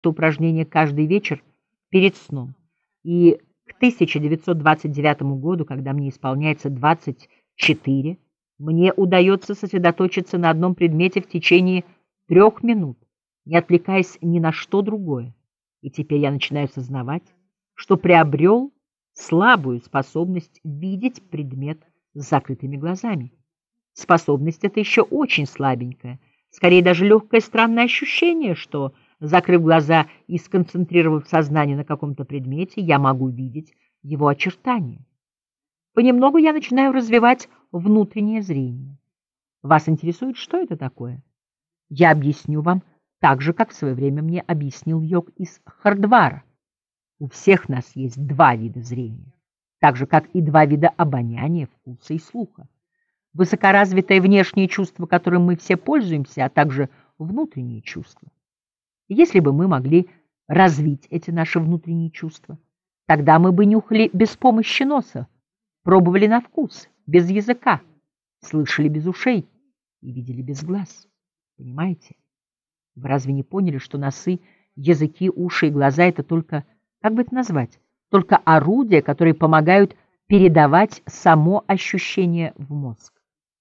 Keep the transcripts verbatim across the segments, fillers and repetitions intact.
это упражнение каждый вечер перед сном. И к тысяча девятьсот двадцать девятому году, когда мне исполняется двадцать четыре, мне удается сосредоточиться на одном предмете в течение трех минут, не отвлекаясь ни на что другое. И теперь я начинаю сознавать, что приобрел слабую способность видеть предмет с закрытыми глазами. Способность эта еще очень слабенькая, скорее даже легкое странное ощущение, что, закрыв глаза и сконцентрировав сознание на каком-то предмете, я могу видеть его очертания. Понемногу я начинаю развивать внутреннее зрение. Вас интересует, что это такое? Я объясню вам так же, как в свое время мне объяснил йог из Хардвара. У всех нас есть два вида зрения, так же, как и два вида обоняния, вкуса и слуха. Высокоразвитое внешнее чувство, которым мы все пользуемся, а также внутренние чувства. Если бы мы могли развить эти наши внутренние чувства, тогда мы бы нюхали без помощи носа, пробовали на вкус, без языка, слышали без ушей и видели без глаз. Понимаете? Вы разве не поняли, что носы, языки, уши и глаза — это только, как бы это назвать, только орудия, которые помогают передавать само ощущение в мозг?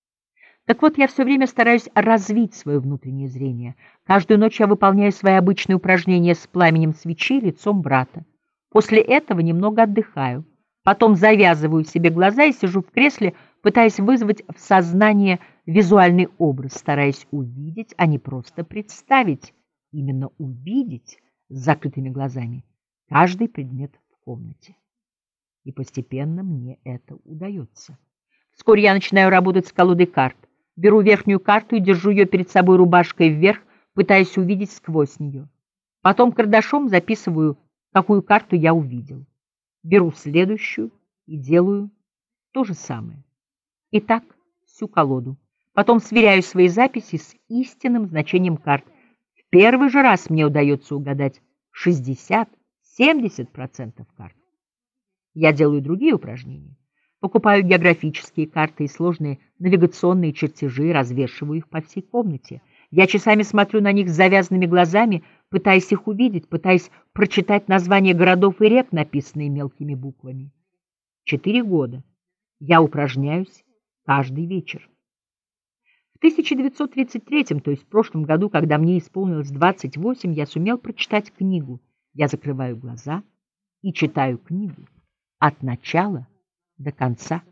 Так вот, я все время стараюсь развить свое внутреннее зрение. Каждую ночь я выполняю свои обычные упражнения с пламенем свечи лицом брата. После этого немного отдыхаю. Потом завязываю себе глаза и сижу в кресле, пытаясь вызвать в сознание визуальный образ, стараясь увидеть, а не просто представить, именно увидеть с закрытыми глазами каждый предмет в комнате. И постепенно мне это удается. Вскоре я начинаю работать с колодой карт. Беру верхнюю карту и держу ее перед собой рубашкой вверх, пытаясь увидеть сквозь нее. Потом карандашом записываю, какую карту я увидел. Беру следующую и делаю то же самое. И так всю колоду. Потом сверяю свои записи с истинным значением карт. В первый же раз мне удается угадать шестьдесят-семьдесят процентов карт. Я делаю другие упражнения. Покупаю географические карты и сложные навигационные чертежи, развешиваю их по всей комнате. Я часами смотрю на них с завязанными глазами, пытаясь их увидеть, пытаясь прочитать названия городов и рек, написанные мелкими буквами. Четыре года я упражняюсь каждый вечер. В тысяча девятьсот тридцать третьем, то есть в прошлом году, когда мне исполнилось двадцать восемь, я сумел прочитать книгу. Я закрываю глаза и читаю книгу от начала до конца.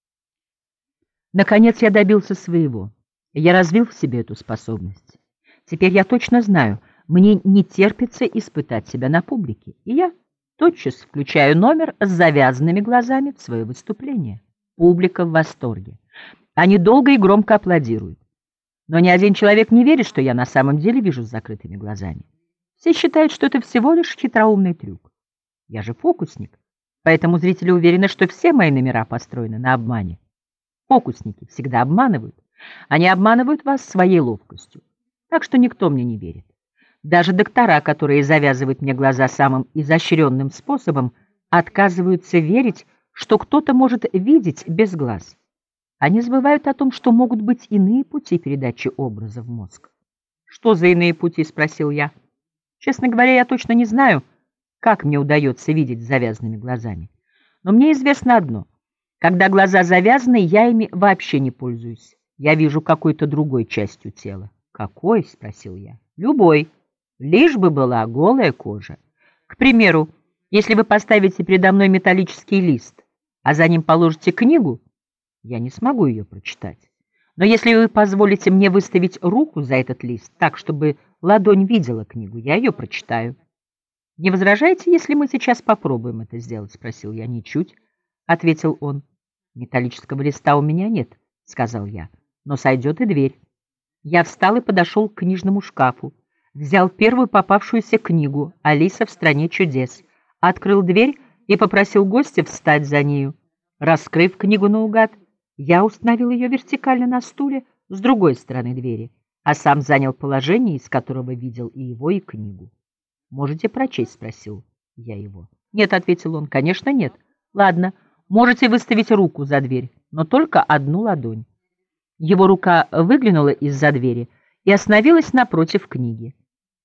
Наконец я добился своего. Я развил в себе эту способность. Теперь я точно знаю, мне не терпится испытать себя на публике, и я тотчас включаю номер с завязанными глазами в свое выступление. Публика в восторге. Они долго и громко аплодируют. Но ни один человек не верит, что я на самом деле вижу с закрытыми глазами. Все считают, что это всего лишь хитроумный трюк. Я же фокусник. Поэтому зрители уверены, что все мои номера построены на обмане. Фокусники всегда обманывают. Они обманывают вас своей ловкостью. Так что никто мне не верит. Даже доктора, которые завязывают мне глаза самым изощренным способом, отказываются верить, что кто-то может видеть без глаз. Они забывают о том, что могут быть иные пути передачи образа в мозг. «Что за иные пути?» — спросил я. Честно говоря, я точно не знаю, как мне удается видеть с завязанными глазами. Но мне известно одно. Когда глаза завязаны, я ими вообще не пользуюсь. Я вижу какой-то другой частью тела. «Какой?» — спросил я. «Любой. Лишь бы была голая кожа. К примеру, если вы поставите передо мной металлический лист, а за ним положите книгу, я не смогу ее прочитать. Но если вы позволите мне выставить руку за этот лист так, чтобы ладонь видела книгу, я ее прочитаю». «Не возражаете, если мы сейчас попробуем это сделать?» — спросил я. «Ничуть», — ответил он. «Металлического листа у меня нет», — сказал я, — «но сойдет и дверь». Я встал и подошел к книжному шкафу, взял первую попавшуюся книгу «Алиса в стране чудес», открыл дверь и попросил гостя встать за нею. Раскрыв книгу наугад, я установил ее вертикально на стуле с другой стороны двери, а сам занял положение, из которого видел и его, и книгу. «Можете прочесть?» — спросил я его. «Нет», — ответил он, — «конечно нет». «Ладно, можете выставить руку за дверь, но только одну ладонь». Его рука выглянула из-за двери и остановилась напротив книги.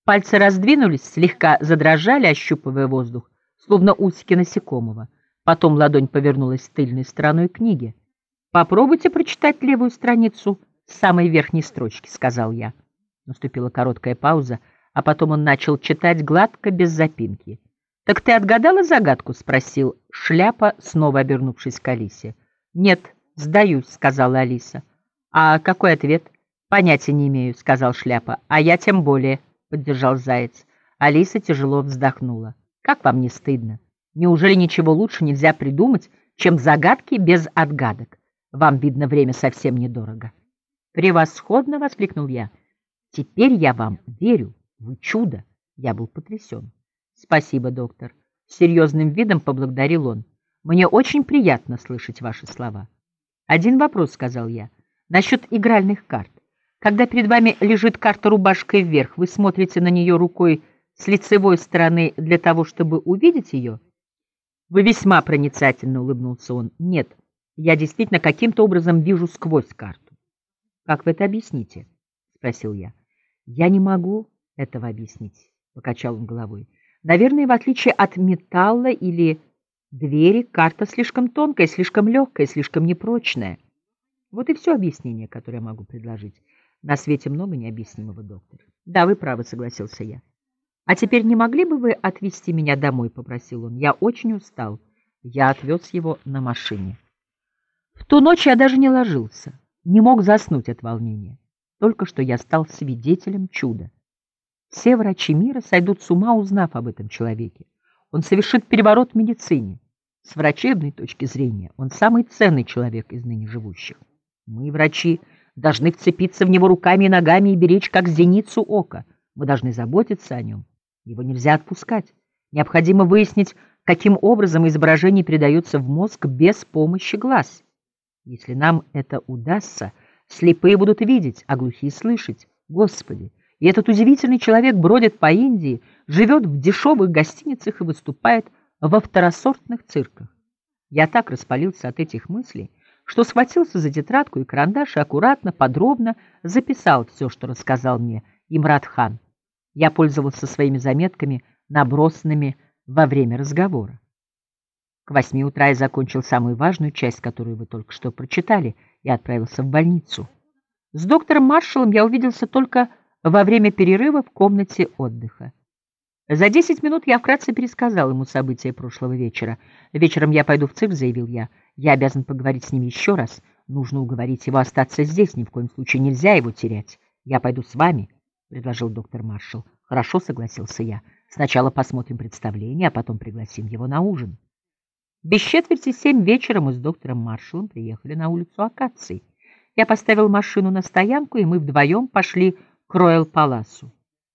Пальцы раздвинулись, слегка задрожали, ощупывая воздух, словно усики насекомого. Потом ладонь повернулась тыльной стороной книги. «Попробуйте прочитать левую страницу с самой верхней строчки», — сказал я. Наступила короткая пауза, а потом он начал читать гладко, без запинки. «Так ты отгадала загадку?» — спросил Шляпа, снова обернувшись к Алисе. «Нет, сдаюсь», — сказала Алиса. «А какой ответ?» «Понятия не имею», — сказал Шляпа. «А я тем более», — поддержал Заяц. Алиса тяжело вздохнула. «Как вам не стыдно? Неужели ничего лучше нельзя придумать, чем загадки без отгадок? Вам, видно, время совсем недорого». «Превосходно!» — воскликнул я. «Теперь я вам верю. Вы чудо!» Я был потрясен. «Спасибо, доктор». С серьезным видом поблагодарил он. «Мне очень приятно слышать ваши слова». «Один вопрос», — сказал я, — «насчет игральных карт. Когда перед вами лежит карта рубашкой вверх, вы смотрите на нее рукой с лицевой стороны для того, чтобы увидеть ее?» «Вы весьма проницательно», — улыбнулся он. «Нет, я действительно каким-то образом вижу сквозь карту». «Как вы это объясните?» — спросил я. «Я не могу этого объяснить», — покачал он головой. «Наверное, в отличие от металла или двери, карта слишком тонкая, слишком легкая, слишком непрочная. Вот и все объяснение, которое я могу предложить. На свете много необъяснимого, доктор». «Да, вы правы», — согласился я. «А теперь не могли бы вы отвезти меня домой?» — попросил он. «Я очень устал». Я отвез его на машине. В ту ночь я даже не ложился, не мог заснуть от волнения. Только что я стал свидетелем чуда. Все врачи мира сойдут с ума, узнав об этом человеке. Он совершит переворот в медицине. С врачебной точки зрения он самый ценный человек из ныне живущих. Мы, врачи, должны вцепиться в него руками и ногами и беречь, как зеницу ока. Мы должны заботиться о нем. Его нельзя отпускать. Необходимо выяснить, каким образом изображение передается в мозг без помощи глаз. Если нам это удастся, слепые будут видеть, а глухие слышать. Господи! И этот удивительный человек бродит по Индии, живет в дешевых гостиницах и выступает во второсортных цирках. Я так распалился от этих мыслей, что схватился за тетрадку и карандаш и аккуратно, подробно записал все, что рассказал мне Имрат хан. Я пользовался своими заметками, набросанными во время разговора. К восьми утра я закончил самую важную часть, которую вы только что прочитали, и отправился в больницу. С доктором Маршалом я увиделся только во время перерыва в комнате отдыха. За десять минут я вкратце пересказал ему события прошлого вечера. «Вечером я пойду в цирк», — заявил я. «Я обязан поговорить с ним еще раз. Нужно уговорить его остаться здесь, ни в коем случае нельзя его терять. Я пойду с вами», — предложил доктор Маршал. «Хорошо», — согласился я. «Сначала посмотрим представление, а потом пригласим его на ужин». Без четверти семь вечера мы с доктором Маршалом приехали на улицу Акаций. Я поставил машину на стоянку, и мы вдвоем пошли к Роял-Паласу.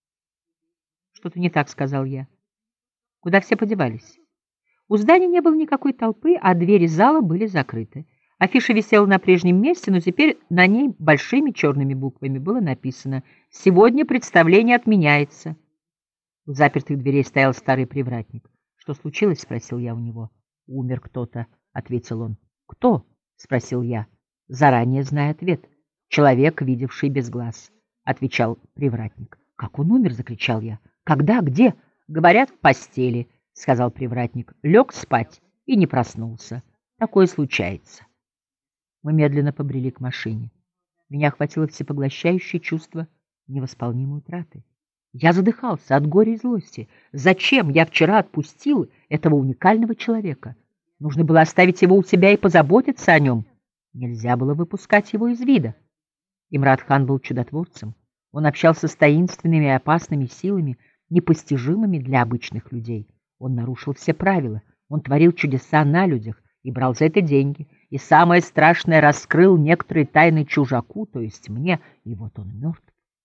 «Что-то не так», — сказал я. «Куда все подевались?» У здания не было никакой толпы, а двери зала были закрыты. Афиша висела на прежнем месте, но теперь на ней большими черными буквами было написано: «Сегодня представление отменяется». У запертых дверей стоял старый привратник. «Что случилось?» — спросил я у него. «Умер кто-то», — ответил он. «Кто?» — спросил я, заранее зная ответ. «Человек, видевший без глаз», — отвечал привратник. «Как он умер?» — закричал я. «Когда? Где?» «Говорят, в постели», — сказал привратник. «Лег спать и не проснулся. Такое случается». Мы медленно побрели к машине. Меня охватило всепоглощающее чувство невосполнимой утраты. Я задыхался от горя и злости. Зачем я вчера отпустил этого уникального человека? Нужно было оставить его у себя и позаботиться о нем. Нельзя было выпускать его из вида. Имрат хан был чудотворцем. Он общался с таинственными и опасными силами, непостижимыми для обычных людей. Он нарушил все правила. Он творил чудеса на людях и брал за это деньги. И самое страшное, раскрыл некоторые тайны чужаку, то есть мне, и вот он мертв.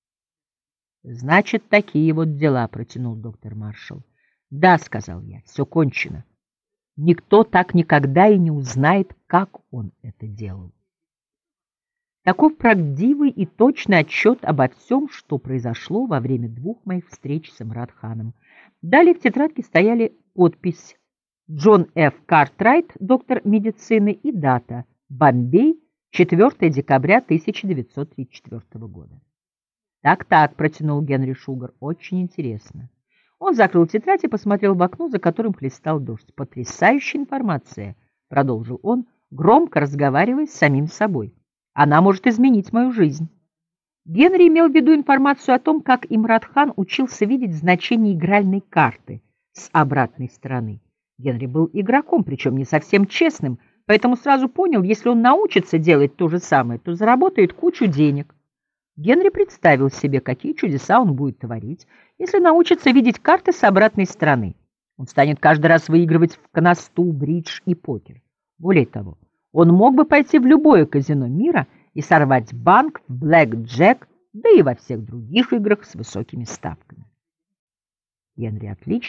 «Значит, такие вот дела», — протянул доктор Маршал. «Да», — сказал я, — «все кончено. Никто так никогда и не узнает, как он это делал». Таков правдивый и точный отчет обо всем, что произошло во время двух моих встреч с Имрат ханом. Далее в тетрадке стояли подпись «Джон Ф. Картрайт, доктор медицины» и дата «Бомбей, четвёртое декабря тысяча девятьсот тридцать четвёртого года». «Так-так», — протянул Генри Шугар, — «очень интересно». Он закрыл тетрадь и посмотрел в окно, за которым хлестал дождь. «Потрясающая информация», — продолжил он, громко разговаривая с самим собой. «Она может изменить мою жизнь». Генри имел в виду информацию о том, как Имрат-хан учился видеть значение игральной карты с обратной стороны. Генри был игроком, причем не совсем честным, поэтому сразу понял, если он научится делать то же самое, то заработает кучу денег. Генри представил себе, какие чудеса он будет творить, если научится видеть карты с обратной стороны. Он станет каждый раз выигрывать в канасту, бридж и покер. Более того, он мог бы пойти в любое казино мира и сорвать банк в блэк-джек, да и во всех других играх с высокими ставками. Генри отлично